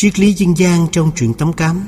Triết lý dân gian trong truyện Tấm Cám.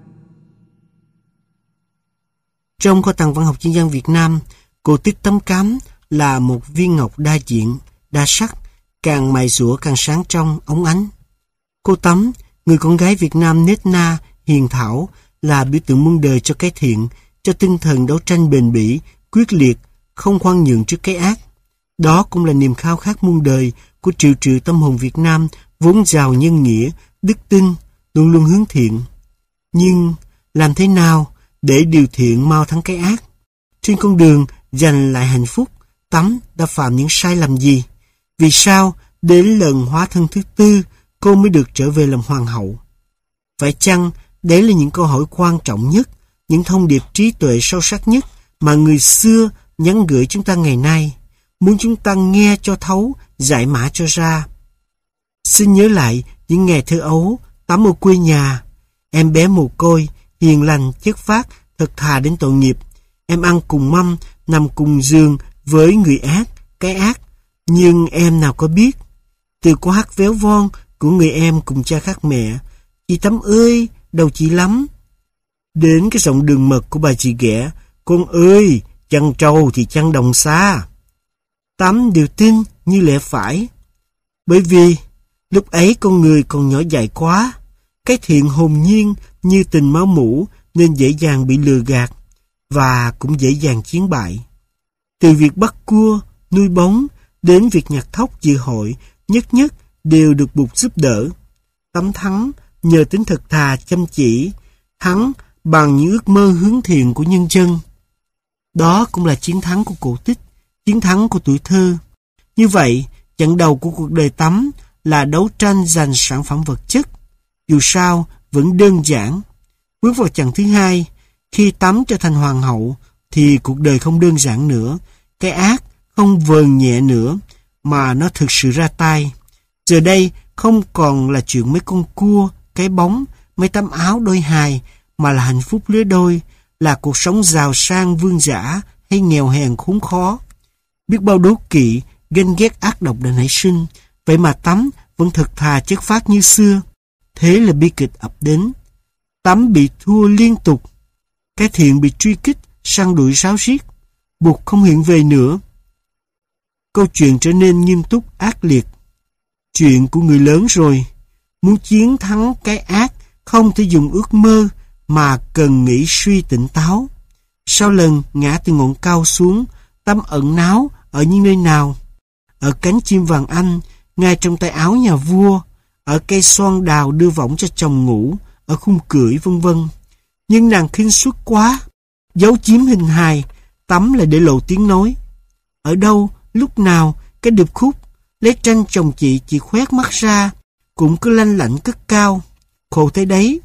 Trong kho tàng văn học dân gian Việt Nam, cổ tích Tấm Cám là một viên ngọc đa diện, đa sắc, càng mài rũa càng sáng trong, óng ánh. Cô Tấm, người con gái Việt Nam nết na, hiền thảo, là biểu tượng muôn đời cho cái thiện, cho tinh thần đấu tranh bền bỉ, quyết liệt, không khoan nhượng trước cái ác. Đó cũng là niềm khao khát muôn đời của triệu triệu tâm hồn Việt Nam vốn giàu nhân nghĩa, đức tin, luôn luôn hướng thiện. Nhưng làm thế nào để điều thiện mau thắng cái ác? Trên con đường giành lại hạnh phúc, Tấm đã phạm những sai lầm gì? Vì sao đến lần hóa thân thứ tư cô mới được trở về làm hoàng hậu? Phải chăng đấy là những câu hỏi quan trọng nhất, những thông điệp trí tuệ sâu sắc nhất mà người xưa nhắn gửi chúng ta ngày nay, muốn chúng ta nghe cho thấu, giải mã cho ra? Xin nhớ lại những ngày thơ ấu, Tấm ở quê nhà. Em bé mồ côi, hiền lành, chất phác, thật thà đến tội nghiệp. Em ăn cùng mâm, nằm cùng giường với người ác, cái ác. Nhưng em nào có biết, từ câu hát véo von của người em cùng cha khác mẹ, chị Tấm ơi, đầu chị lắm, đến cái giọng đường mật của bà chị ghẻ, con ơi, chăn trâu thì chăn đồng xa. Tấm đều tin như lẽ phải, bởi vì lúc ấy con người còn nhỏ dại quá, cái thiện hồn nhiên như tình máu mủ nên dễ dàng bị lừa gạt và cũng dễ dàng chiến bại. Từ việc bắt cua, nuôi bóng đến việc nhặt thóc dự hội, nhất nhất đều được Bụt giúp đỡ. Tấm thắng nhờ tính thật thà chăm chỉ, thắng bằng những ước mơ hướng thiện của nhân dân. Đó cũng là chiến thắng của cổ tích, chiến thắng của tuổi thơ. Như vậy, chặng đầu của cuộc đời Tấm là đấu tranh giành sản phẩm vật chất, dù sao vẫn đơn giản. Bước vào chặng thứ hai, khi Tấm trở thành hoàng hậu, thì cuộc đời không đơn giản nữa, cái ác không vờn nhẹ nữa, mà nó thực sự ra tay. Giờ đây không còn là chuyện mấy con cua, cái bóng, mấy tấm áo đôi hài, mà là hạnh phúc lứa đôi, là cuộc sống giàu sang vương dã hay nghèo hèn khốn khó. Biết bao đố kỵ, ganh ghét ác độc đã nảy sinh, vậy mà Tấm vẫn thật thà chất phác như xưa. Thế là bi kịch ập đến. Tấm bị thua liên tục, cái thiện bị truy kích, săn đuổi ráo riết, Bụt không hiện về nữa. Câu chuyện trở nên nghiêm túc ác liệt. Chuyện của người lớn rồi, muốn chiến thắng cái ác không thể dùng ước mơ mà cần nghĩ suy tỉnh táo. Sau lần ngã từ ngọn cao xuống, Tấm ẩn náu ở những nơi nào? Ở cánh chim vàng Anh, ngay trong tay áo nhà vua, ở cây xoan đào đưa võng cho chồng ngủ, ở khung cưỡi vân vân. Nhưng nàng khinh suất quá, giấu chiếm hình hài, Tấm lại để lộ tiếng nói. Ở đâu, lúc nào, cái điệp khúc lấy tranh chồng chị khoét mắt ra, cũng cứ lanh lảnh cất cao. Khổ thế đấy.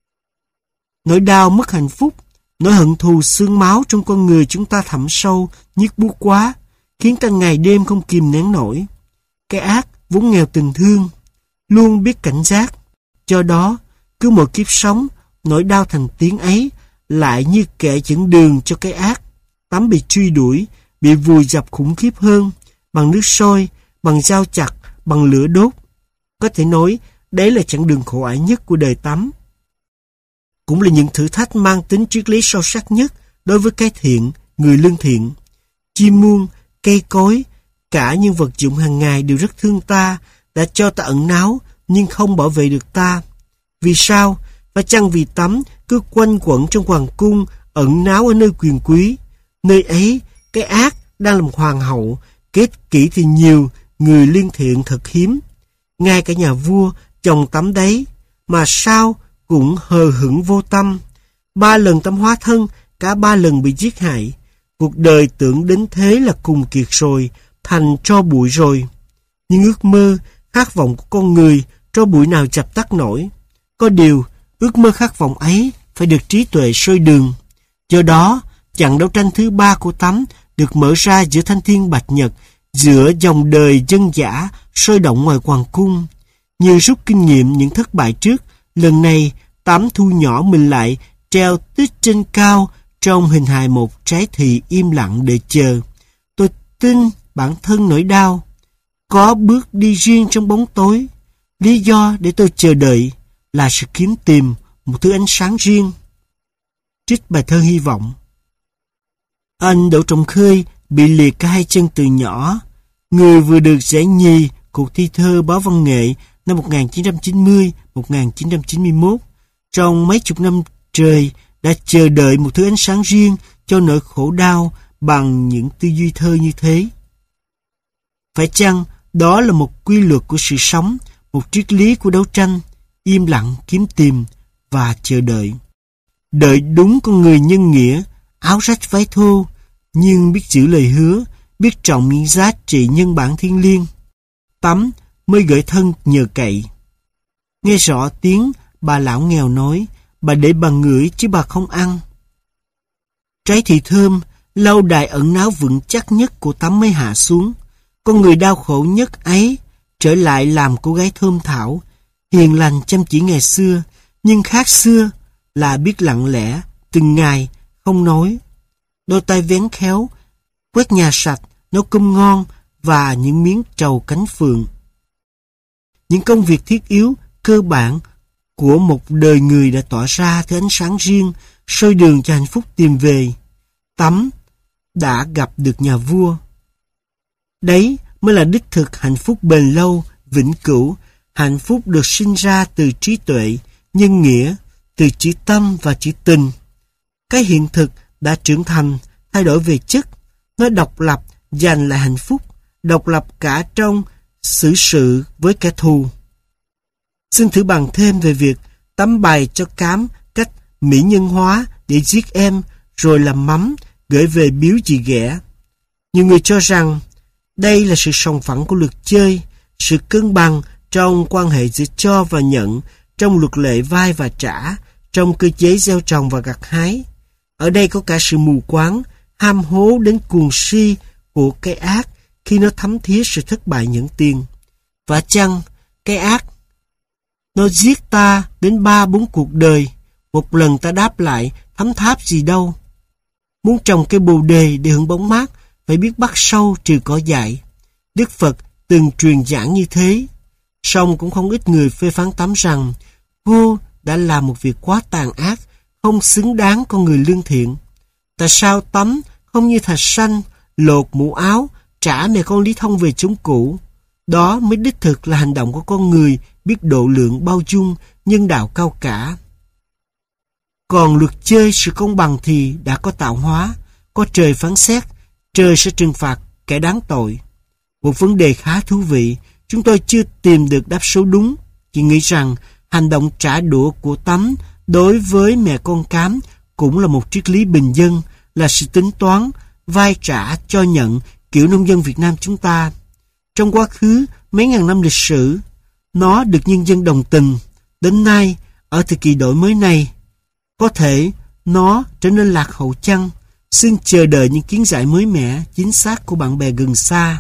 Nỗi đau mất hạnh phúc, nỗi hận thù xương máu trong con người chúng ta thẳm sâu, nhức buốt quá, khiến ta ngày đêm không kìm nén nổi. Cái ác vốn nghèo tình thương, luôn biết cảnh giác. Do đó, cứ một kiếp sống, nỗi đau thành tiếng ấy lại như kẻ dẫn đường cho cái ác. Tấm bị truy đuổi, bị vùi dập khủng khiếp hơn, bằng nước sôi, bằng dao chặt, bằng lửa đốt. Có thể nói, đấy là chặng đường khổ ải nhất của đời Tấm. Cũng là những thử thách mang tính triết lý sâu sắc nhất đối với cái thiện, người lương thiện. Chim muông, cây cối, cả những vật dụng hàng ngày đều rất thương ta, đã cho ta ẩn náu, nhưng không bảo vệ được ta. Vì sao? Phải chăng vì Tấm cứ quanh quẩn trong hoàng cung, ẩn náu ở nơi quyền quý? Nơi ấy, cái ác đang làm hoàng hậu, kết kỷ thì nhiều, người lương thiện thật hiếm. Ngay cả nhà vua, chồng Tấm đấy, mà sao cũng hờ hững vô tâm. 3 lần Tấm hóa thân, cả 3 lần bị giết hại. Cuộc đời tưởng đến thế là cùng kiệt rồi, thành tro bụi rồi. Nhưng ước mơ, khát vọng của con người, tro bụi nào dập tắt nổi. Có điều, ước mơ khát vọng ấy phải được trí tuệ soi đường. Do đó, chặng đấu tranh thứ 3 của Tấm được mở ra giữa thanh thiên bạch nhật, giữa dòng đời dân dã sôi động ngoài hoàng cung. Như rút kinh nghiệm những thất bại trước, lần này Tấm thu nhỏ mình lại, treo tích trên cao trong hình hài một trái thị im lặng để chờ. Tôi tin bản thân nỗi đau, có bước đi riêng trong bóng tối. Lý do để tôi chờ đợi là sự kiếm tìm một thứ ánh sáng riêng. Trích bài thơ Hy vọng. Anh Đỗ Trọng Khơi bị liệt cả hai chân từ nhỏ. Người vừa được giải nhì cuộc thi thơ báo văn nghệ năm 1990-1991. Trong mấy chục năm trời đã chờ đợi một thứ ánh sáng riêng cho nỗi khổ đau bằng những tư duy thơ như thế. Phải chăng đó là một quy luật của sự sống, một triết lý của đấu tranh, im lặng kiếm tìm và chờ đợi. Đợi đúng con người nhân nghĩa, áo rách váy thô, nhưng biết giữ lời hứa, biết trọng những giá trị nhân bản thiêng liêng. Tắm mới gửi thân nhờ cậy. Nghe rõ tiếng bà lão nghèo nói, bà để bà ngửi chứ bà không ăn. Trái thì thơm, lâu đài ẩn náu vững chắc nhất của Tắm mới hạ xuống. Con người đau khổ nhất ấy trở lại làm cô gái thơm thảo, hiền lành chăm chỉ ngày xưa, nhưng khác xưa là biết lặng lẽ, từng ngày, không nói. Đôi tay vén khéo, quét nhà sạch, nấu cơm ngon và những miếng trầu cánh phượng. Những công việc thiết yếu, cơ bản của một đời người đã tỏa ra thứ ánh sáng riêng, soi đường cho hạnh phúc tìm về. Tắm đã gặp được nhà vua. Đấy mới là đích thực hạnh phúc bền lâu, vĩnh cửu, hạnh phúc được sinh ra từ trí tuệ, nhân nghĩa, từ chữ tâm và chữ tình. Cái hiện thực đã trưởng thành, thay đổi về chất, nó độc lập, giành lại hạnh phúc, độc lập cả trong xử sự với kẻ thù. Xin thử bàn thêm về việc Tắm bày cho Cám cách mỹ nhân hóa để giết em rồi làm mắm gửi về biếu chị ghẻ. Nhiều người cho rằng đây là sự sòng phẳng của luật chơi, sự cân bằng trong quan hệ giữa cho và nhận, trong luật lệ vai và trả, trong cơ chế gieo trồng và gặt hái. Ở đây có cả sự mù quáng, ham hố đến cuồng si của cái ác khi nó thấm thía sự thất bại nhẫn tiền. Và chăng cái ác nó giết ta đến 3-4 cuộc đời, một lần ta đáp lại thấm tháp gì đâu. Muốn trồng cây bồ đề để hưởng bóng mát, phải biết bắt sâu trừ cỏ dại. Đức Phật từng truyền giảng như thế. Song cũng không ít người phê phán Tắm rằng cô đã làm một việc quá tàn ác, không xứng đáng con người lương thiện. Tại sao Tắm không như Thạch Sanh lột mũ áo, trả mẹ con Lý Thông về chốn cũ? Đó mới đích thực là hành động của con người biết độ lượng, bao dung, nhân đạo cao cả. Còn luật chơi sự công bằng thì đã có tạo hóa, có trời phán xét, trời sẽ trừng phạt kẻ đáng tội. Một vấn đề khá thú vị, chúng tôi chưa tìm được đáp số đúng, chỉ nghĩ rằng hành động trả đũa của Tắm đối với mẹ con Cám cũng là một triết lý bình dân, là sự tính toán, vai trả cho nhận kiểu nông dân Việt Nam chúng ta. Trong quá khứ mấy ngàn năm lịch sử, nó được nhân dân đồng tình. Đến nay, ở thời kỳ đổi mới này, có thể nó trở nên lạc hậu chăng? Xin chờ đợi những kiến giải mới mẻ, chính xác của bạn bè gần xa.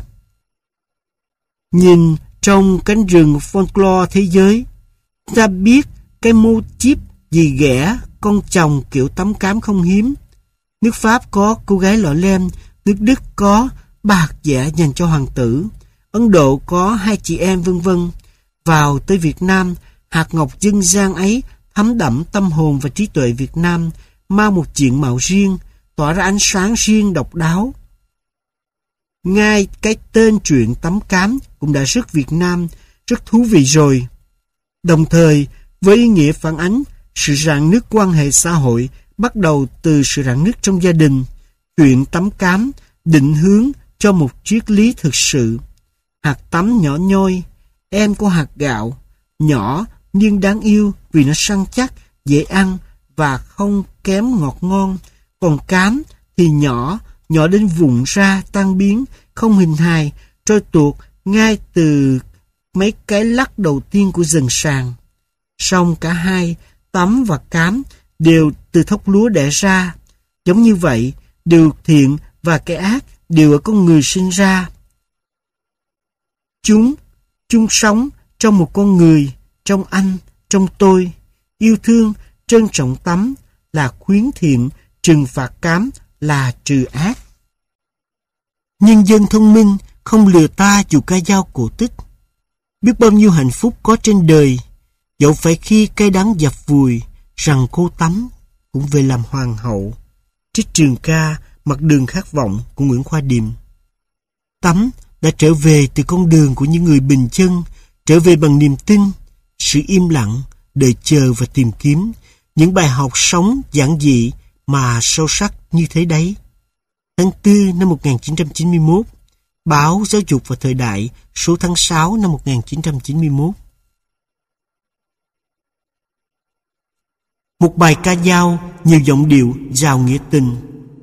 Nhìn trong cánh rừng folklore thế giới, ta biết cái mô típ dì ghẻ, con chồng kiểu Tắm Cám không hiếm. Nước Pháp có cô gái lọ lem, nước Đức có ba hạt dẻ dành cho hoàng tử, Ấn Độ có hai chị em vân vân. Vào tới Việt Nam, hạt ngọc dân gian ấy thấm đẫm tâm hồn và trí tuệ Việt Nam, mang một diện mạo riêng, tỏa ra ánh sáng riêng độc đáo. Ngay cái tên truyện Tắm Cám cũng đã rất Việt Nam, rất thú vị rồi. Đồng thời, với ý nghĩa phản ánh sự rạn nứt quan hệ xã hội bắt đầu từ sự rạn nứt trong gia đình, chuyện Tắm Cám định hướng cho một triết lý thực sự. Hạt tắm nhỏ nhoi, em của hạt gạo, nhỏ nhưng đáng yêu vì nó săn chắc, dễ ăn và không kém ngọt ngon. Còn cám thì nhỏ đến vụn ra tan biến, không hình hài, trôi tuột ngay từ mấy cái lắc đầu tiên của dần sàn. Song cả hai, Tắm và Cám, đều từ thóc lúa đẻ ra. Giống như vậy, điều thiện và cái ác đều ở con người sinh ra. Chúng chung sống trong một con người, trong anh, trong tôi. Yêu thương, trân trọng Tắm là khuyến thiện, trừng phạt Cám là trừ ác. Nhân dân thông minh không lừa ta dù ca dao cổ tích. Biết bao nhiêu hạnh phúc có trên đời, Dẫu phải khi cây đắng dập vùi, rằng cô Tắm cũng về làm hoàng hậu. Trích trường ca Mặt đường khát vọng của Nguyễn Khoa Điềm. Tắm đã trở về từ con đường của những người bình chân, trở về bằng niềm tin, sự im lặng, đợi chờ và tìm kiếm, những bài học sống giản dị mà sâu sắc như thế đấy. Tháng 4 năm 1991, báo Giáo dục và Thời đại, số tháng 6 năm 1991. Một bài ca dao, nhiều giọng điệu giàu nghĩa tình.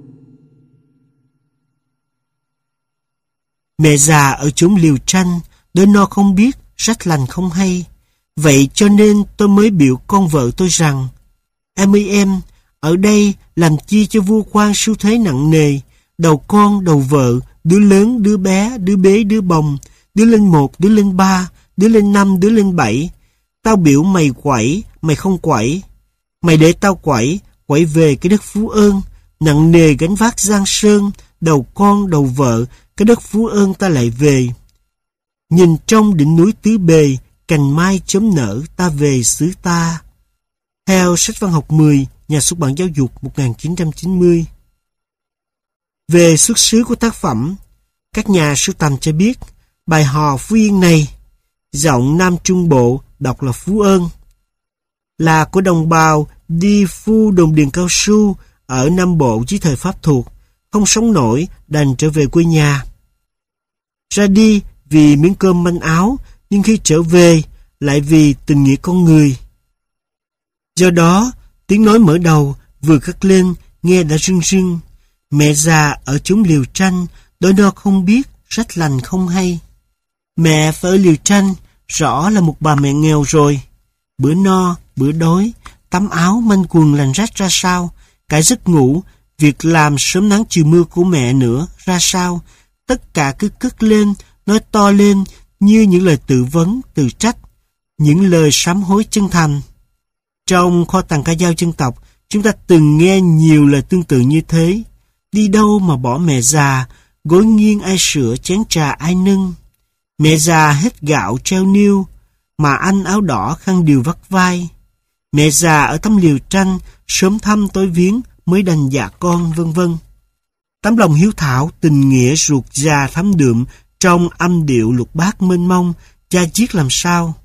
Mẹ già ở chốn liều tranh, đôi no không biết, rách lành không hay. Vậy cho nên tôi mới biểu con vợ tôi rằng, em ơi em, ở đây làm chi cho vua quan sưu thế nặng nề, đầu con, đầu vợ, đứa lớn, đứa bé, đứa bế, đứa bồng, đứa lên 1, đứa lên 3, đứa lên 5, đứa lên 7. Tao biểu mày quẩy, mày không quẩy. Mày để tao quẩy về cái đất Phú Ơn, nặng nề gánh vác giang sơn, đầu con, đầu vợ, cái đất Phú Ơn ta lại về. Nhìn trong đỉnh núi tứ bề, cành mai chớm nở, ta về xứ ta. Theo sách văn học 10, Nhà xuất bản Giáo dục 1990. Về xuất xứ của tác phẩm, các nhà sưu tầm cho biết bài hò Phú Yên này, giọng Nam Trung Bộ đọc là Phú Ơn, là của đồng bào đi phu đồng điền cao su ở Nam Bộ dưới thời Pháp thuộc, không sống nổi đành trở về quê nhà. Ra đi vì miếng cơm manh áo, nhưng khi trở về lại vì tình nghĩa con người. Do đó, tiếng nói mở đầu vừa cất lên nghe đã rưng rưng. Mẹ già ở chốn liều tranh, đôi no không biết, rách lành không hay. Mẹ phải ở liều tranh, rõ là một bà mẹ nghèo rồi. Bữa no, bữa đói, tắm áo manh quần lành rách ra sao, cả giấc ngủ, việc làm sớm nắng chiều mưa của mẹ nữa ra sao, tất cả cứ cất lên, nói to lên như những lời tự vấn, tự trách, những lời sám hối chân thành. Trong kho tàng ca dao dân tộc, chúng ta từng nghe nhiều lời tương tự như thế. Đi đâu mà bỏ mẹ già, gối nghiêng ai sửa, chén trà ai nâng. Mẹ già hết gạo treo niêu, mà anh áo đỏ khăn điều vắt vai. Mẹ già ở tấm liều tranh, sớm thăm tối viếng mới đành dạ con, vân vân. Tấm lòng hiếu thảo, tình nghĩa ruột già thấm đượm trong âm điệu lục bát mênh mông, cha chiết làm sao.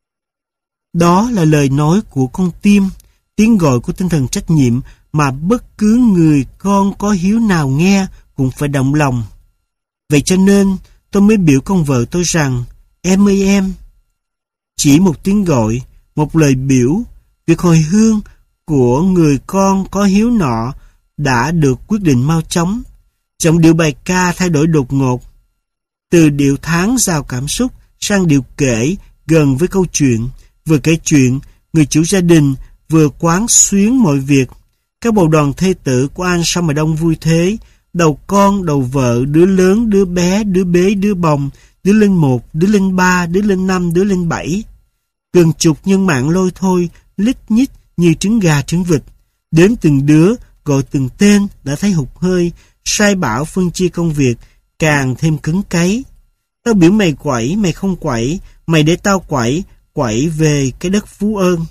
Đó là lời nói của con tim, tiếng gọi của tinh thần trách nhiệm mà bất cứ người con có hiếu nào nghe cũng phải động lòng. Vậy cho nên tôi mới biểu con vợ tôi rằng, em ơi em. Chỉ một tiếng gọi, một lời biểu, việc hồi hương của người con có hiếu nọ đã được quyết định mau chóng. Giọng điệu bài ca thay đổi đột ngột, từ điệu tháng giàu cảm xúc sang điệu kể gần với câu chuyện. Vừa kể chuyện, người chủ gia đình vừa quán xuyến mọi việc. Các bầu đoàn thê tử của anh sao mà đông vui thế, đầu con, đầu vợ, đứa lớn, đứa bé, đứa bế, đứa bồng, đứa lên 1, đứa lên 3, đứa lên 5, đứa lên 7. Gần chục nhân mạng lôi thôi, lít nhít như trứng gà trứng vịt. Đếm từng đứa, gọi từng tên đã thấy hụt hơi, sai bảo phân chia công việc, càng thêm cứng cấy. Tao biểu mày quẩy, mày không quẩy, mày để tao quẩy về cái đất Phú Ơn.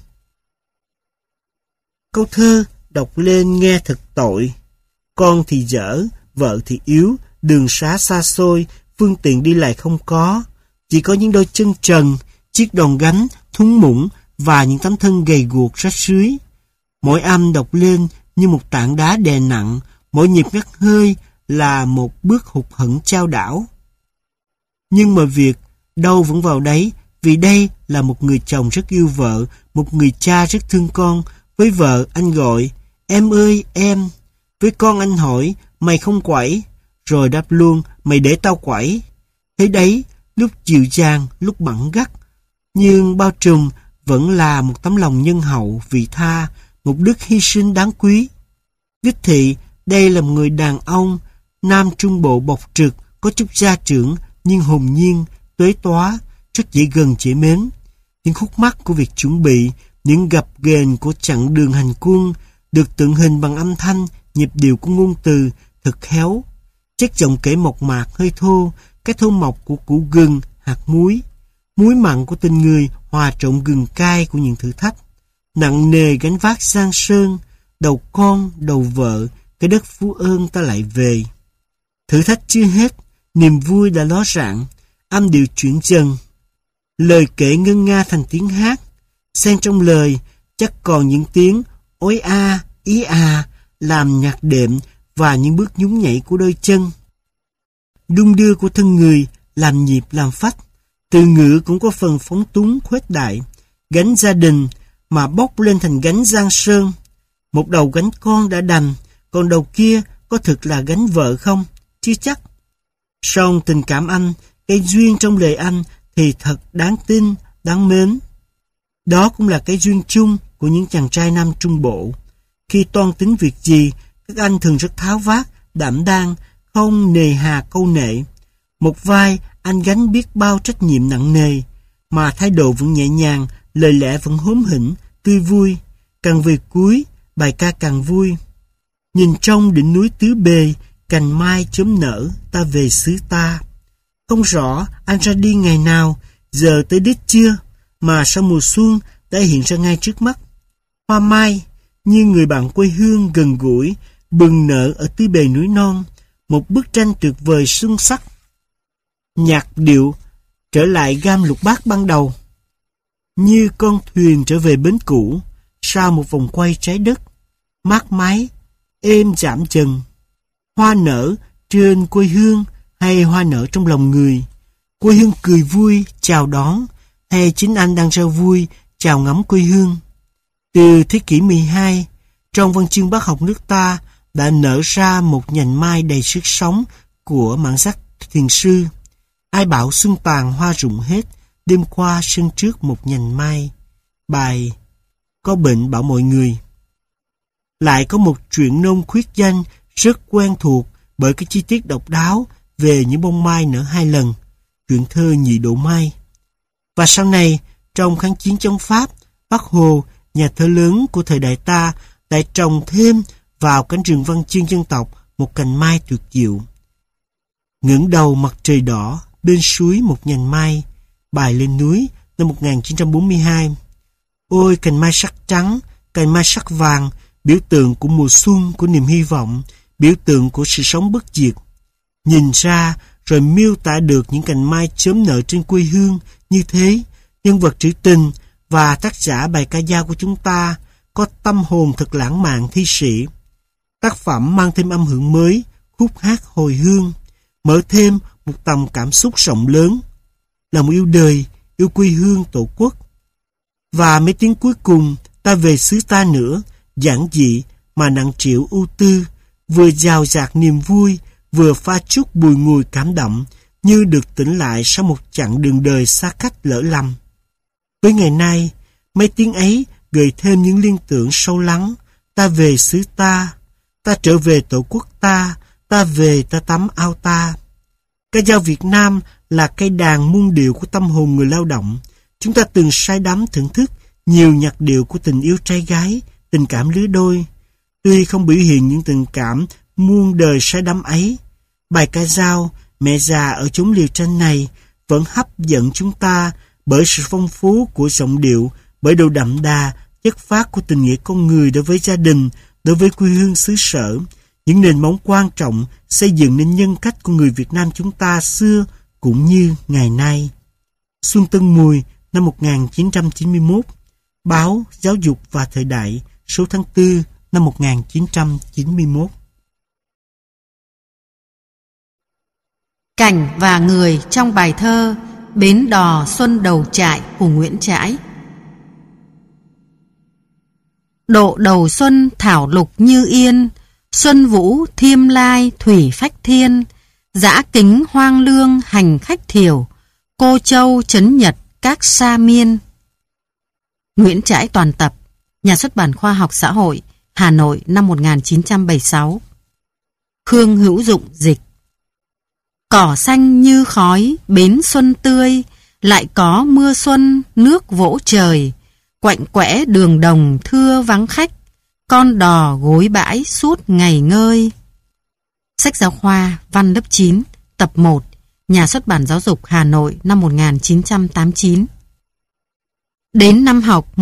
Câu thơ đọc lên nghe thật tội. Con thì dở, vợ thì yếu, đường xá xa xôi, phương tiện đi lại không có. Chỉ có những đôi chân trần, chiếc đòn gánh, thúng muỗng và những tấm thân gầy guộc rách rưới. Mỗi âm đọc lên như một tảng đá đè nặng, mỗi nhịp ngắt hơi là một bước hụt hẫng chao đảo. Nhưng mà việc đâu vẫn vào đấy, vì đây là một người chồng rất yêu vợ, một người cha rất thương con. Với vợ anh gọi, em ơi em. Với con anh hỏi, mày không quẩy? Rồi đáp luôn, mày để tao quẩy. Thế đấy, lúc dịu dàng, lúc bẵng gắt, nhưng bao trùm vẫn là một tấm lòng nhân hậu, vị tha, một đức hy sinh đáng quý. Đích thị, đây là một người đàn ông, Nam Trung Bộ bộc trực, có chút gia trưởng, nhưng hồn nhiên, tuế tóa, rất dễ gần dễ mến. Những khúc mắc của việc chuẩn bị, những gập ghềnh của chặng đường hành quân, được tượng hình bằng âm thanh, nhịp điệu của ngôn từ, thật khéo. Chất giọng kể mộc mạc, hơi thô, cái thô mộc của củ gừng, hạt muối. Muối mặn của tình người hòa trộn gừng cay của những thử thách, nặng nề gánh vác giang sơn, đầu con, đầu vợ, cái đất Phú Ơn ta lại về. Thử thách chưa hết, niềm vui đã ló rạng, âm điệu chuyển dần. Lời kể ngân nga thành tiếng hát, xen trong lời chắc còn những tiếng ối a, ý à, làm nhạc đệm và những bước nhún nhảy của đôi chân. Đung đưa của thân người, làm nhịp làm phách. Từ ngữ cũng có phần phóng túng khuếch đại, gánh gia đình mà bốc lên thành gánh giang sơn. Một đầu gánh con đã đành, còn đầu kia có thực là gánh vợ không? Chưa chắc. Song tình cảm anh, cái duyên trong lời anh thì thật đáng tin, đáng mến. Đó cũng là cái duyên chung của những chàng trai Nam Trung Bộ. Khi toan tính việc gì, các anh thường rất tháo vát, đảm đang, không nề hà câu nệ. Một vai anh gánh biết bao trách nhiệm nặng nề, mà thái độ vẫn nhẹ nhàng, lời lẽ vẫn hóm hỉnh, tươi vui. Càng về cuối, bài ca càng vui. Nhìn trong đỉnh núi tứ bề, cành mai chớm nở, ta về xứ ta. Không rõ anh ra đi ngày nào, giờ tới đích chưa, mà sau mùa xuân đã hiện ra ngay trước mắt. Hoa mai, như người bạn quê hương gần gũi, bừng nở ở tứ bề núi non, một bức tranh tuyệt vời xuân sắc. Nhạc điệu trở lại gam lục bát ban đầu, như con thuyền trở về bến cũ sau một vòng quay trái đất, mát mái, êm dạm dần. Hoa nở trên quê hương hay hoa nở trong lòng người? Quê hương cười vui chào đón, hay chính anh đang rao vui chào ngắm quê hương? Từ thế kỷ 12, trong văn chương bác học nước ta đã nở ra một nhành mai đầy sức sống của bản sắc thiền sư. Ai bảo xuân tàn hoa rụng hết, đêm qua sân trước một nhành mai. Bài có bệnh bảo mọi người. Lại có một truyện nôm khuyết danh rất quen thuộc bởi cái chi tiết độc đáo về những bông mai nở 2 lần, chuyện thơ Nhị Độ Mai. Và sau này, trong kháng chiến chống Pháp, Bác Hồ, nhà thơ lớn của thời đại ta, lại trồng thêm vào cánh rừng văn chương dân tộc một cành mai tuyệt diệu. Ngẩng đầu mặt trời đỏ, bên suối một nhành mai, bài Lên núi năm 1942. Ôi cành mai sắc trắng, cành mai sắc vàng, biểu tượng của mùa xuân, của niềm hy vọng, biểu tượng của sự sống bất diệt. Nhìn ra rồi miêu tả được những cành mai chớm nở trên quê hương như thế, nhân vật trữ tình và tác giả bài ca dao của chúng ta có tâm hồn thật lãng mạn thi sĩ. Tác phẩm mang thêm âm hưởng mới, khúc hát hồi hương, mở thêm một tầm cảm xúc rộng lớn, lòng yêu đời, yêu quê hương tổ quốc. Và mấy tiếng cuối cùng, ta về xứ ta nữa, giản dị mà nặng trĩu ưu tư, vừa dào dạt niềm vui, vừa pha chút bùi ngùi cảm động, như được tỉnh lại sau một chặng đường đời xa cách lỡ lầm. Với ngày nay, mấy tiếng ấy gợi thêm những liên tưởng sâu lắng. Ta về xứ ta trở về tổ quốc ta về ta tắm ao ta. Ca dao Việt Nam là cây đàn muôn điệu của tâm hồn người lao động. Chúng ta từng say đắm thưởng thức nhiều nhạc điệu của tình yêu trai gái, tình cảm lứa đôi. Tuy không biểu hiện những tình cảm muôn đời say đắm ấy, bài ca dao Mẹ già ở chốn liều tranh này vẫn hấp dẫn chúng ta bởi sự phong phú của giọng điệu, bởi độ đậm đà, chất phác của tình nghĩa con người đối với gia đình, đối với quê hương xứ sở, những nền móng quan trọng xây dựng nên nhân cách của người Việt Nam chúng ta xưa cũng như ngày nay. Xuân Tân Mùi năm 1991, báo Giáo dục và Thời đại, số tháng 4 năm 1991. Cảnh và người trong bài thơ Bến đò xuân đầu trại của Nguyễn Trãi. Độ đầu xuân thảo lục như yên, xuân vũ thiêm lai thủy phách thiên, dã kính hoang lương hành khách thiểu, Cô Châu trấn nhật các sa miên. Nguyễn Trãi toàn tập, Nhà xuất bản Khoa học Xã hội, Hà Nội năm 1976. Khương Hữu Dụng dịch. Cỏ xanh như khói, bến xuân tươi, lại có mưa xuân, nước vỗ trời, quạnh quẽ đường đồng thưa vắng khách, con đò gối bãi suốt ngày ngơi. Sách giáo khoa văn lớp 9, tập 1, Nhà xuất bản Giáo dục Hà Nội năm 1989. Đến năm học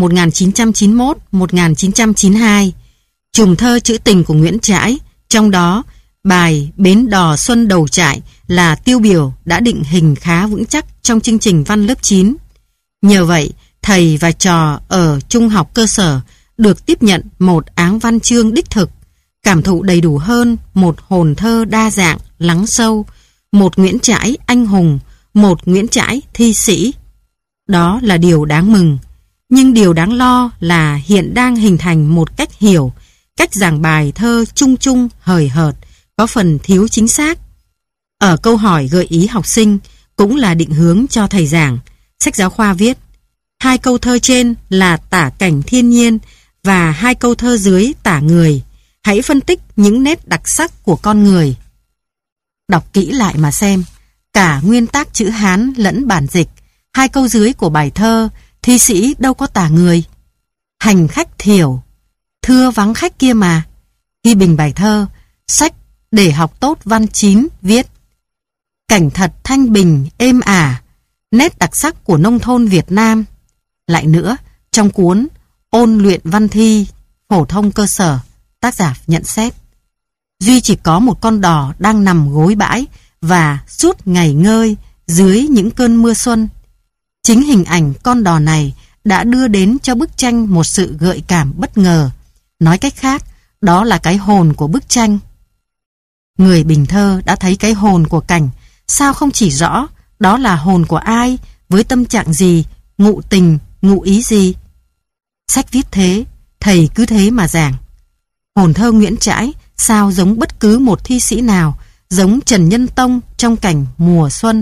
1991-1992, chùm thơ trữ tình của Nguyễn Trãi, trong đó bài Bến đò xuân đầu trại là tiêu biểu đã định hình khá vững chắc trong chương trình văn lớp 9. Nhờ vậy, thầy và trò ở trung học cơ sở được tiếp nhận một áng văn chương đích thực, cảm thụ đầy đủ hơn một hồn thơ đa dạng, lắng sâu, một Nguyễn Trãi anh hùng, một Nguyễn Trãi thi sĩ. Đó là điều đáng mừng, nhưng điều đáng lo là hiện đang hình thành một cách hiểu, cách giảng bài thơ chung chung, hời hợt, có phần thiếu chính xác. Ở câu hỏi gợi ý học sinh cũng là định hướng cho thầy giảng. Sách giáo khoa viết, 2 câu thơ trên là tả cảnh thiên nhiên và 2 câu thơ dưới tả người. Hãy phân tích những nét đặc sắc của con người. Đọc kỹ lại mà xem, cả nguyên tác chữ Hán lẫn bản dịch, 2 câu dưới của bài thơ, thi sĩ đâu có tả người. Hành khách thiểu, thưa vắng khách kia mà. Ghi bình bài thơ, sách để học tốt văn 9 viết: cảnh thật thanh bình, êm ả, nét đặc sắc của nông thôn Việt Nam. Lại nữa, trong cuốn Ôn luyện văn thi phổ thông cơ sở, tác giả nhận xét: duy chỉ có một con đò đang nằm gối bãi và suốt ngày ngơi dưới những cơn mưa xuân. Chính hình ảnh con đò này đã đưa đến cho bức tranh một sự gợi cảm bất ngờ. Nói cách khác, đó là cái hồn của bức tranh. Người bình thơ đã thấy cái hồn của cảnh, sao không chỉ rõ đó là hồn của ai, với tâm trạng gì, ngụ tình, ngụ ý gì. Sách viết thế, thầy cứ thế mà giảng. Hồn thơ Nguyễn Trãi sao giống bất cứ một thi sĩ nào, giống Trần Nhân Tông trong cảnh mùa xuân,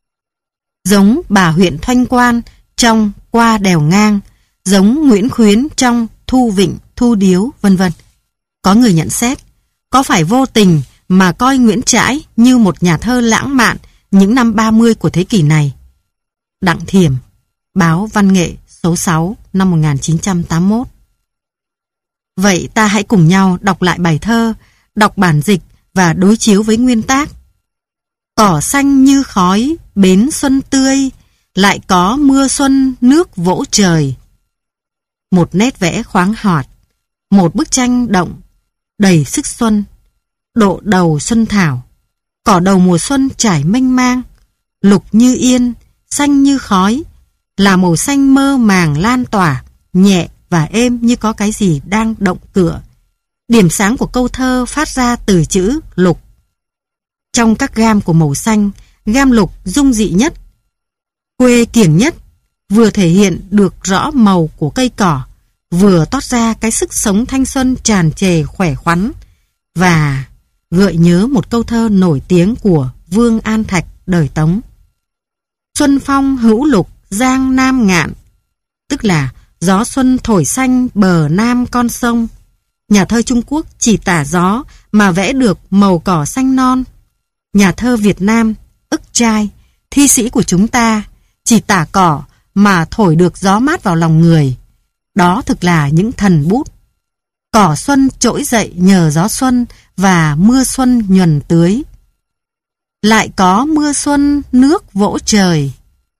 giống bà huyện Thoanh Quan trong Qua đèo ngang, giống Nguyễn Khuyến trong Thu Vịnh, Thu Điếu, vân vân. Có người nhận xét, có phải vô tình mà coi Nguyễn Trãi như một nhà thơ lãng mạn những năm 30 của thế kỷ này? Đặng Thiểm, báo Văn nghệ số 6 năm 1981. Vậy ta hãy cùng nhau đọc lại bài thơ, đọc bản dịch và đối chiếu với nguyên tác. Cỏ xanh như khói, bến xuân tươi, lại có mưa xuân nước vỗ trời. Một nét vẽ khoáng hoạt, một bức tranh động, đầy sức xuân. Độ đầu xuân thảo, cỏ đầu mùa xuân trải mênh mang, lục như yên, xanh như khói, là màu xanh mơ màng lan tỏa, nhẹ và êm như có cái gì đang động cựa. Điểm sáng của câu thơ phát ra từ chữ lục. Trong các gam của màu xanh, gam lục dung dị nhất, quê kiểng nhất, vừa thể hiện được rõ màu của cây cỏ, vừa toát ra cái sức sống thanh xuân tràn trề khỏe khoắn, và gợi nhớ một câu thơ nổi tiếng của Vương An Thạch đời Tống. Xuân phong hữu lục giang nam ngạn, tức là gió xuân thổi xanh bờ nam con sông. Nhà thơ Trung Quốc chỉ tả gió mà vẽ được màu cỏ xanh non. Nhà thơ Việt Nam, Ức Trai, thi sĩ của chúng ta, chỉ tả cỏ mà thổi được gió mát vào lòng người. Đó thực là những thần bút. Cỏ xuân trỗi dậy nhờ gió xuân và mưa xuân nhuần tưới. Lại có mưa xuân nước vỗ trời.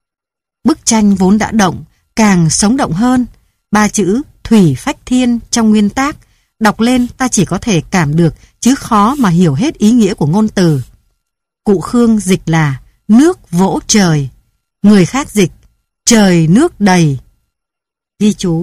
Bức tranh vốn đã động, càng sống động hơn. 3 chữ thủy phách thiên trong nguyên tác, đọc lên ta chỉ có thể cảm được chứ khó mà hiểu hết ý nghĩa của ngôn từ. Cụ Khương dịch là nước vỗ trời, người khác dịch trời nước đầy. Ghi chú: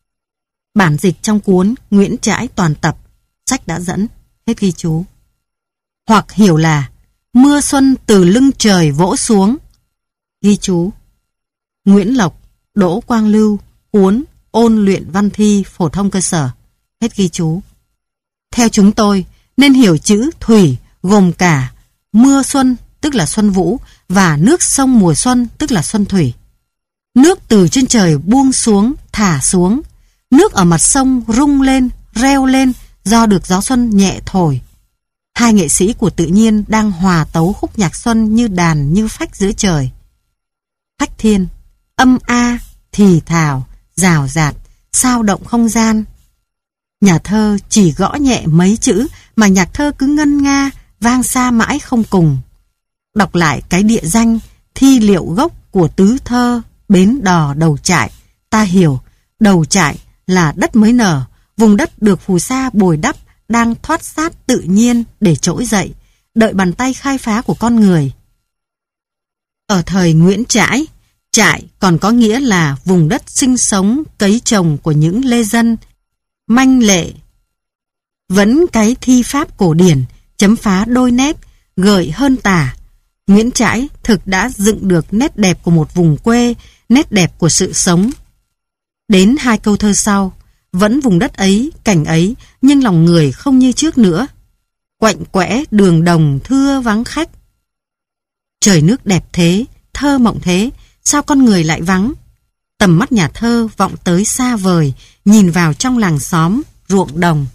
bản dịch trong cuốn Nguyễn Trãi toàn tập, sách đã dẫn, hết ghi chú. Hoặc hiểu là mưa xuân từ lưng trời vỗ xuống. Ghi chú: Nguyễn Lộc, Đỗ Quang Lưu, cuốn Ôn luyện văn thi phổ thông cơ sở, hết ghi chú. Theo chúng tôi, nên hiểu chữ thủy gồm cả mưa xuân, tức là xuân vũ, và nước sông mùa xuân, tức là xuân thủy. Nước từ trên trời buông xuống, thả xuống. Nước ở mặt sông rung lên, reo lên do được gió xuân nhẹ thổi. 2 nghệ sĩ của tự nhiên đang hòa tấu khúc nhạc xuân như đàn như phách giữa trời. Phách thiên, âm a, thì thào, rào rạt, sao động không gian. Nhà thơ chỉ gõ nhẹ mấy chữ mà nhạc thơ cứ ngân nga, vang xa mãi không cùng. Đọc lại cái địa danh, thi liệu gốc của tứ thơ Bến đò đầu trại, ta hiểu đầu trại là đất mới nở, vùng đất được phù sa bồi đắp đang thoát sát tự nhiên để trỗi dậy, đợi bàn tay khai phá của con người. Ở thời Nguyễn Trãi, trại còn có nghĩa là vùng đất sinh sống, cấy trồng của những lê dân manh lệ. Vẫn cái thi pháp cổ điển, chấm phá đôi nét, gợi hơn tả. Nguyễn Trãi thực đã dựng được nét đẹp của một vùng quê, nét đẹp của sự sống. Đến 2 câu thơ sau, vẫn vùng đất ấy, cảnh ấy, nhưng lòng người không như trước nữa. Quạnh quẽ đường đồng thưa vắng khách. Trời nước đẹp thế, thơ mộng thế, sao con người lại vắng? Tầm mắt nhà thơ vọng tới xa vời, nhìn vào trong làng xóm, ruộng đồng.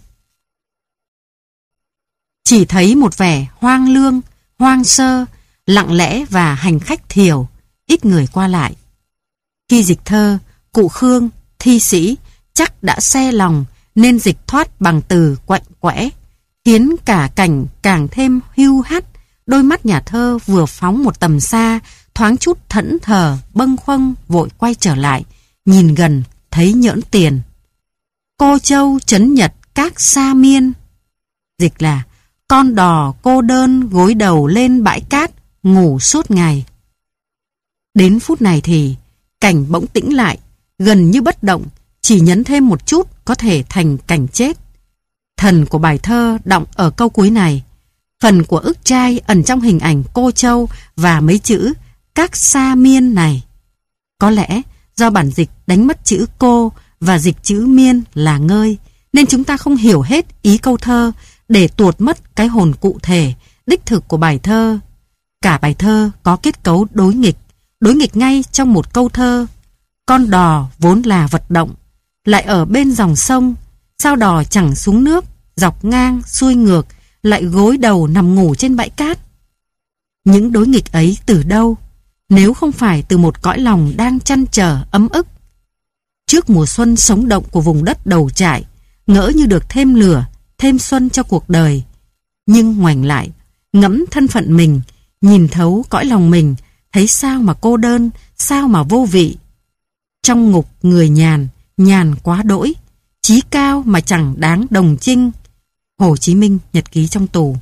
Chỉ thấy một vẻ hoang lương, hoang sơ, lặng lẽ và hành khách thiểu, ít người qua lại. Khi dịch thơ, cụ Khương, thi sĩ, chắc đã xe lòng nên dịch thoát bằng từ quạnh quẽ, khiến cả cảnh càng thêm hưu hắt. Đôi mắt nhà thơ vừa phóng một tầm xa, thoáng chút thẫn thờ, bâng khuâng vội quay trở lại, nhìn gần thấy nhỡn tiền. Cô Châu trấn Nhật các xa miên. Dịch là con đò cô đơn gối đầu lên bãi cát, ngủ suốt ngày. Đến phút này thì cảnh bỗng tĩnh lại, gần như bất động, chỉ nhấn thêm một chút có thể thành cảnh chết. Thần của bài thơ đọng ở câu cuối này. Phần của ức trai ẩn trong hình ảnh cô Châu và mấy chữ các xa miên này. Có lẽ do bản dịch đánh mất chữ cô và dịch chữ miên là ngơi, nên chúng ta không hiểu hết ý câu thơ, để tuột mất cái hồn cụ thể, đích thực của bài thơ. Cả bài thơ có kết cấu đối nghịch ngay trong một câu thơ. Con đò vốn là vật động, lại ở bên dòng sông, sao đò chẳng xuống nước, dọc ngang, xuôi ngược, lại gối đầu nằm ngủ trên bãi cát. Những đối nghịch ấy từ đâu, nếu không phải từ một cõi lòng đang trăn trở ấm ức? Trước mùa xuân sống động của vùng đất đầu trại, ngỡ như được thêm lửa, thêm xuân cho cuộc đời. Nhưng ngoảnh lại, ngẫm thân phận mình, nhìn thấu cõi lòng mình, thấy sao mà cô đơn, sao mà vô vị. Trong ngục người nhàn, nhàn quá đỗi, chí cao mà chẳng đáng đồng chinh. Hồ Chí Minh nhật ký trong tù.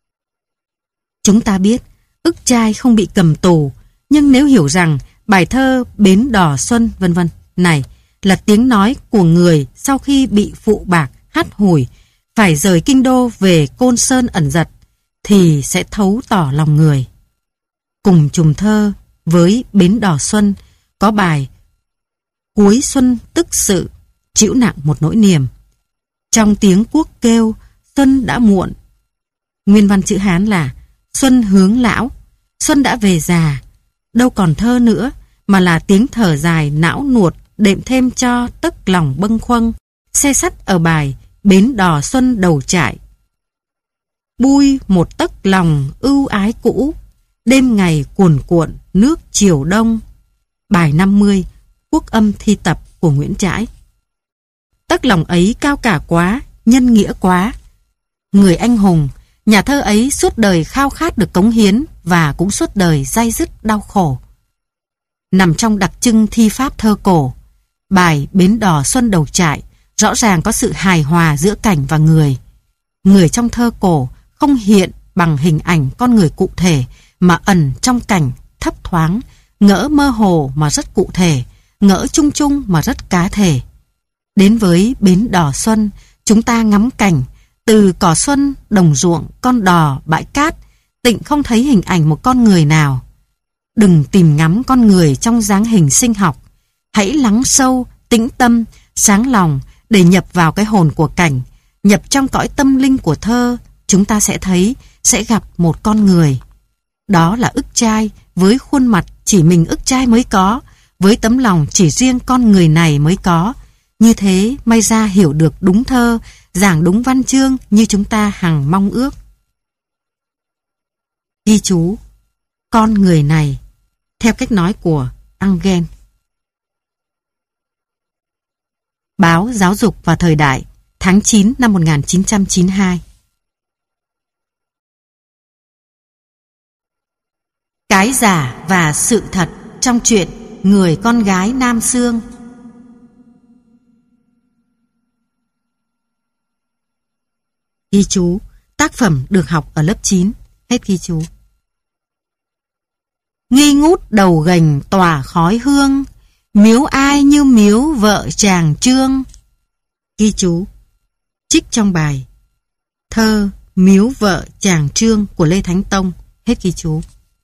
Chúng ta biết ức trai không bị cầm tù, nhưng nếu hiểu rằng bài thơ Bến Đò Xuân vân vân này là tiếng nói của người sau khi bị phụ bạc hắt hủi, phải rời kinh đô về Côn Sơn ẩn giật, thì sẽ thấu tỏ lòng người. Cùng chùm thơ với Bến Đò Xuân có bài Cuối xuân tức sự, trĩu nặng một nỗi niềm. Trong tiếng cuốc kêu, xuân đã muộn. Nguyên văn chữ Hán là xuân hướng lão, xuân đã về già. Đâu còn thơ nữa, mà là tiếng thở dài não nuột, đệm thêm cho tức lòng bâng khuâng, xe sắt ở bài Bến Đò Xuân đầu trại. Bui một tấc lòng ưu ái cũ, đêm ngày cuồn cuộn nước chiều đông. Bài 50, Quốc âm thi tập của Nguyễn Trãi. Tấc lòng ấy cao cả quá, nhân nghĩa quá. Người anh hùng, nhà thơ ấy suốt đời khao khát được cống hiến và cũng suốt đời day dứt đau khổ. Nằm trong đặc trưng thi pháp thơ cổ, bài Bến Đò Xuân đầu trại rõ ràng có sự hài hòa giữa cảnh và người. Người trong thơ cổ không hiện bằng hình ảnh con người cụ thể, mà ẩn trong cảnh thấp thoáng, ngỡ mơ hồ mà rất cụ thể, ngỡ chung chung mà rất cá thể. Đến với Bến Đò Xuân, chúng ta ngắm cảnh, từ cỏ xuân, đồng ruộng, con đò, bãi cát, tịnh không thấy hình ảnh một con người nào. Đừng tìm ngắm con người trong dáng hình sinh học. Hãy lắng sâu, tĩnh tâm, sáng lòng để nhập vào cái hồn của cảnh, nhập trong cõi tâm linh của thơ. Chúng ta sẽ thấy, sẽ gặp một con người. Đó là ức trai với khuôn mặt chỉ mình ức trai mới có, với tấm lòng chỉ riêng con người này mới có. Như thế may ra hiểu được đúng thơ, giảng đúng văn chương như chúng ta hằng mong ước. Ghi chú: con người này, theo cách nói của Engel. Báo Giáo dục và Thời đại, tháng 9 năm 1992. Cái giả và sự thật trong chuyện người con gái Nam Xương. Ghi chú, tác phẩm được học ở lớp 9. Hết ghi chú. Nghi ngút đầu gành tỏa khói hương, miếu ai như miếu vợ chàng Trương. Ghi chú, trích trong bài thơ Miếu vợ chàng Trương của Lê Thánh Tông. Hết ghi chú.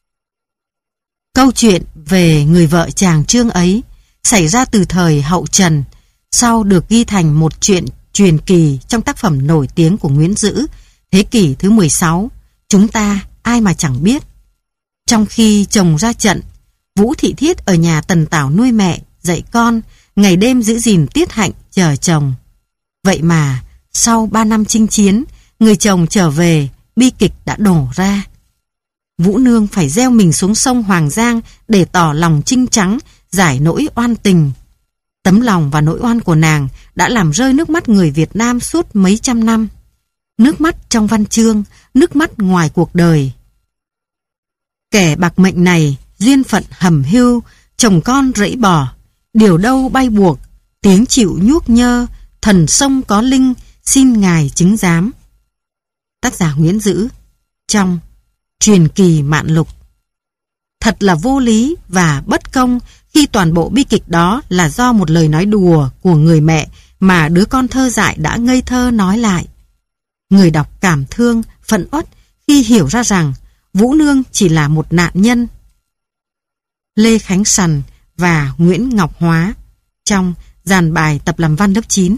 Câu chuyện về người vợ chàng Trương ấy xảy ra từ thời hậu Trần, sau được ghi thành một chuyện truyền kỳ trong tác phẩm nổi tiếng của Nguyễn Dữ, thế kỷ thứ 16. Chúng ta ai mà chẳng biết. Trong khi chồng ra trận, Vũ Thị Thiết ở nhà Tần Tảo nuôi mẹ, dạy con, ngày đêm giữ gìn tiết hạnh chờ chồng. Vậy mà sau 3 năm chinh chiến, người chồng trở về, bi kịch đã đổ ra. Vũ Nương phải gieo mình xuống sông Hoàng Giang để tỏ lòng trinh trắng, giải nỗi oan tình. Tấm lòng và nỗi oan của nàng đã làm rơi nước mắt người Việt Nam suốt mấy trăm năm. Nước mắt trong văn chương, nước mắt ngoài cuộc đời. Kẻ bạc mệnh này, duyên phận hầm hưu, chồng con rẫy bỏ, điều đâu bay buộc, tiếng chịu nhuốc nhơ, thần sông có linh, xin ngài chứng giám. Tác giả Nguyễn Dữ, trong Truyền kỳ Mạn Lục. Thật là vô lý và bất công khi toàn bộ bi kịch đó là do một lời nói đùa của người mẹ mà đứa con thơ dại đã ngây thơ nói lại. Người đọc cảm thương, phẫn uất khi hiểu ra rằng Vũ Nương chỉ là một nạn nhân. Lê Khánh Sằn và Nguyễn Ngọc Hóa, trong Dàn bài tập làm văn lớp 9.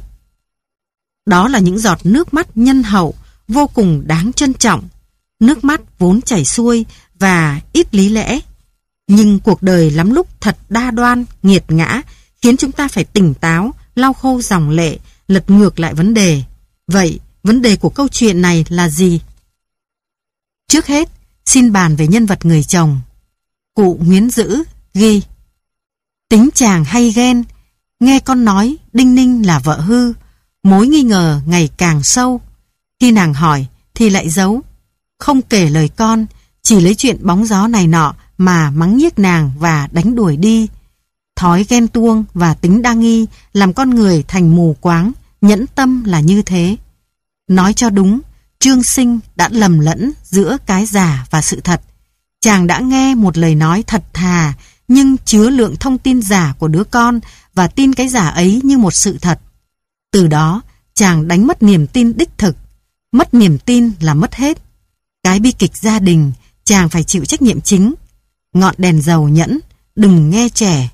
Đó là những giọt nước mắt nhân hậu, vô cùng đáng trân trọng. Nước mắt vốn chảy xuôi và ít lý lẽ. Nhưng cuộc đời lắm lúc thật đa đoan, nghiệt ngã, khiến chúng ta phải tỉnh táo, lau khô dòng lệ, lật ngược lại vấn đề. Vậy, vấn đề của câu chuyện này là gì? Trước hết, xin bàn về nhân vật người chồng. Cụ Nguyễn Dữ ghi: tính chàng hay ghen, nghe con nói Đinh Ninh là vợ hư, mối nghi ngờ ngày càng sâu. Khi nàng hỏi thì lại giấu, không kể lời con, chỉ lấy chuyện bóng gió này nọ mà mắng nhiếc nàng và đánh đuổi đi. Thói ghen tuông và tính đa nghi làm con người thành mù quáng, nhẫn tâm là như thế. Nói cho đúng, Trương Sinh đã lầm lẫn giữa cái giả và sự thật. Chàng đã nghe một lời nói thật thà nhưng chứa lượng thông tin giả của đứa con và tin cái giả ấy như một sự thật. Từ đó, chàng đánh mất niềm tin đích thực. Mất niềm tin là mất hết. Cái bi kịch gia đình, chàng phải chịu trách nhiệm chính. Ngọn đèn dầu nhẫn, đừng nghe trẻ.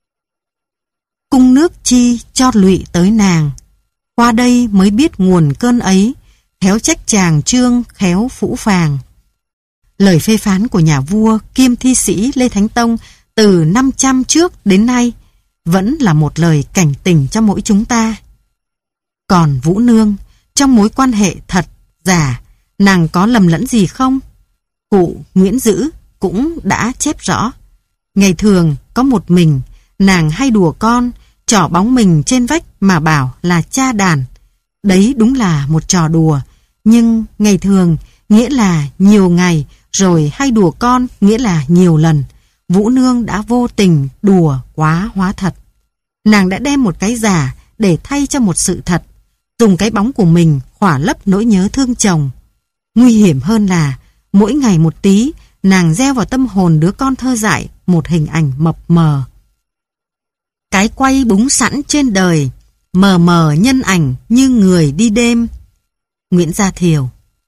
Cung nước chi cho lụy tới nàng, qua đây mới biết nguồn cơn ấy, khéo trách chàng Trương khéo phũ phàng. Lời phê phán của nhà vua kiêm thi sĩ Lê Thánh Tông từ 500 trước đến nay vẫn là một lời cảnh tỉnh cho mỗi chúng ta. Còn Vũ Nương, trong mối quan hệ thật, giả, nàng có lầm lẫn gì không? Cụ Nguyễn Dữ cũng đã chép rõ. Ngày thường có một mình, nàng hay đùa con, trỏ bóng mình trên vách mà bảo là cha đàn. Đấy đúng là một trò đùa, nhưng ngày thường nghĩa là nhiều ngày, rồi hay đùa con nghĩa là nhiều lần. Vũ Nương đã vô tình đùa quá hóa thật. Nàng đã đem một cái giả để thay cho một sự thật, dùng cái bóng của mình khỏa lấp nỗi nhớ thương chồng. Nguy hiểm hơn là mỗi ngày một tí, nàng gieo vào tâm hồn đứa con thơ dại một hình ảnh mập mờ. Cái quay búng sẵn trên đời, mờ mờ nhân ảnh như người đi đêm. Nguyễn Gia Thiều.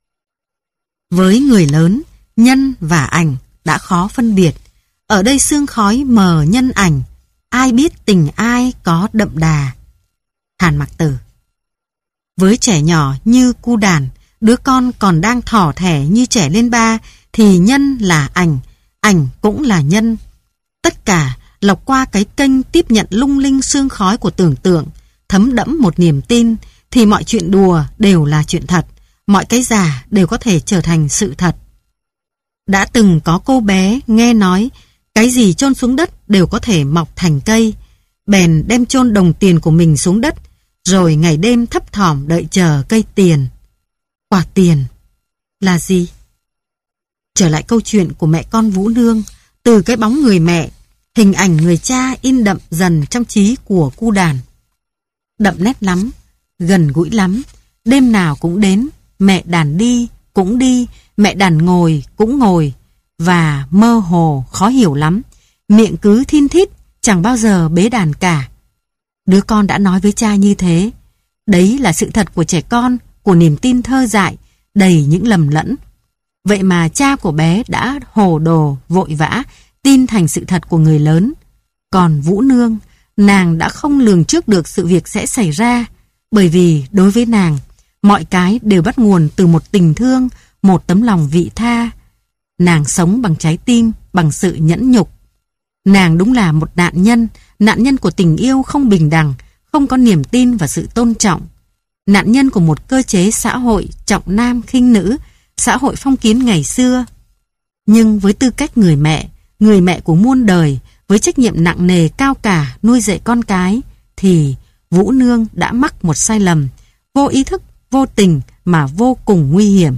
Với người lớn, nhân và ảnh đã khó phân biệt. Ở đây sương khói mờ nhân ảnh, ai biết tình ai có đậm đà. Hàn Mặc Tử. Với trẻ nhỏ như cu đàn, đứa con còn đang thỏ thẻ như trẻ lên ba, thì nhân là ảnh cũng là nhân. Tất cả lọc qua cái kênh tiếp nhận lung linh sương khói của tưởng tượng, thấm đẫm một niềm tin, thì mọi chuyện đùa đều là chuyện thật, mọi cái giả đều có thể trở thành sự thật. Đã từng có cô bé nghe nói, cái gì chôn xuống đất đều có thể mọc thành cây, bèn đem chôn đồng tiền của mình xuống đất, rồi ngày đêm thấp thỏm đợi chờ cây tiền. Quả tiền là gì? Trở lại câu chuyện của mẹ con Vũ Nương, từ cái bóng người mẹ, hình ảnh người cha in đậm dần trong trí của cu đàn. Đậm nét lắm, gần gũi lắm, đêm nào cũng đến, mẹ đàn đi cũng đi, mẹ đàn ngồi cũng ngồi, và mơ hồ khó hiểu lắm, miệng cứ thin thít, chẳng bao giờ bế đàn cả. Đứa con đã nói với cha như thế. Đấy là sự thật của trẻ con, của niềm tin thơ dại, đầy những lầm lẫn. Vậy mà cha của bé đã hồ đồ, vội vã, tin thành sự thật của người lớn. Còn Vũ Nương, nàng đã không lường trước được sự việc sẽ xảy ra, bởi vì đối với nàng, mọi cái đều bắt nguồn từ một tình thương, một tấm lòng vị tha. Nàng sống bằng trái tim, bằng sự nhẫn nhục. Nàng đúng là một nạn nhân của tình yêu không bình đẳng, không có niềm tin và sự tôn trọng. Nạn nhân của một cơ chế xã hội trọng nam khinh nữ, xã hội phong kiến ngày xưa. Nhưng với tư cách người mẹ của muôn đời, với trách nhiệm nặng nề cao cả nuôi dạy con cái, thì Vũ Nương đã mắc một sai lầm, vô ý thức, vô tình mà vô cùng nguy hiểm.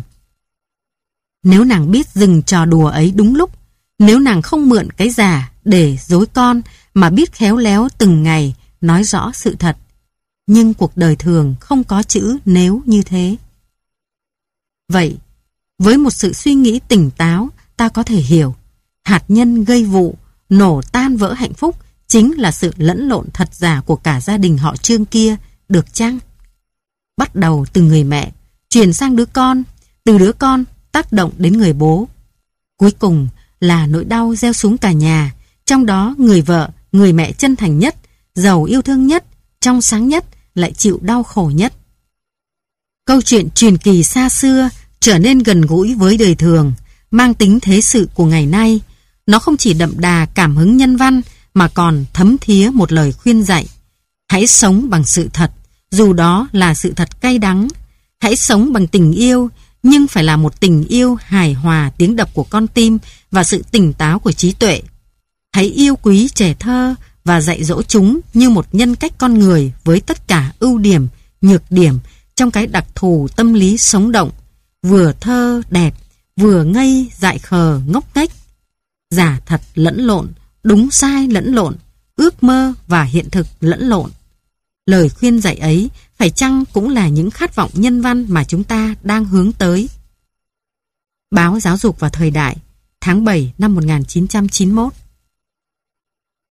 Nếu nàng biết dừng trò đùa ấy đúng lúc, nếu nàng không mượn cái giả để dối con mà biết khéo léo từng ngày nói rõ sự thật. Nhưng cuộc đời thường không có chữ nếu như thế. Vậy, với một sự suy nghĩ tỉnh táo, ta có thể hiểu, hạt nhân gây vụ, nổ tan vỡ hạnh phúc chính là sự lẫn lộn thật giả của cả gia đình họ Trương kia, được chăng? Bắt đầu từ người mẹ, chuyển sang đứa con, từ đứa con tác động đến người bố. Cuối cùng là nỗi đau gieo xuống cả nhà, trong đó người vợ, người mẹ chân thành nhất, giàu yêu thương nhất, trong sáng nhất, lại chịu đau khổ nhất. Câu chuyện truyền kỳ xa xưa trở nên gần gũi với đời thường, mang tính thế sự của ngày nay. Nó không chỉ đậm đà cảm hứng nhân văn mà còn thấm thía một lời khuyên dạy. Hãy sống bằng sự thật, dù đó là sự thật cay đắng. Hãy sống bằng tình yêu, nhưng phải là một tình yêu hài hòa tiếng đập của con tim và sự tỉnh táo của trí tuệ. Hãy yêu quý trẻ thơ và dạy dỗ chúng như một nhân cách con người với tất cả ưu điểm, nhược điểm trong cái đặc thù tâm lý sống động, vừa thơ đẹp, vừa ngây dại khờ ngốc nghếch, giả thật lẫn lộn, đúng sai lẫn lộn, ước mơ và hiện thực lẫn lộn. Lời khuyên dạy ấy phải chăng cũng là những khát vọng nhân văn mà chúng ta đang hướng tới? Báo Giáo dục và Thời đại, tháng 7 năm 1991.